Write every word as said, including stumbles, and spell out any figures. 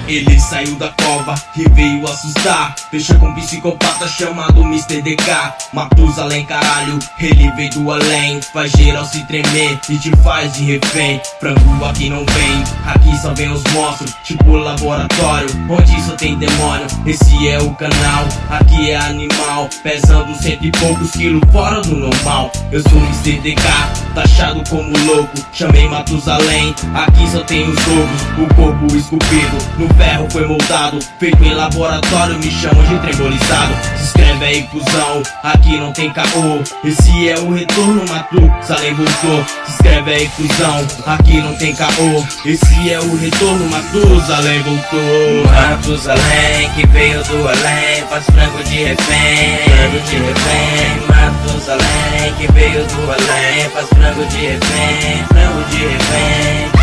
Ele saiu da cova e veio assustar. Fecha com um psicopata chamado mister D K. Matusalém, caralho, ele veio do além. Faz geral se tremer e te faz de refém. Frango aqui não vem, aqui só vem os monstros, tipo laboratório, onde só tem demônio. Esse é o canal, aqui é animal, pesando cento e poucos quilos fora do normal. Eu sou mister D K, taxado como louco, chamei Matusalém. Aqui só tem os lobos, o corpo esculpido no ferro foi moldado, feito em laboratório, me chamam de trembolizado. Se inscreve aí, cuzão, aqui não tem caô. Esse é o retorno, Matusalém voltou. Se inscreve aí, cuzão, aqui não tem caô. Esse é o retorno, Matusalém voltou. Matusalém que veio do além, faz frango de refém, frango de refém. Matusalém que veio do além, faz frango de refém, frango de refém.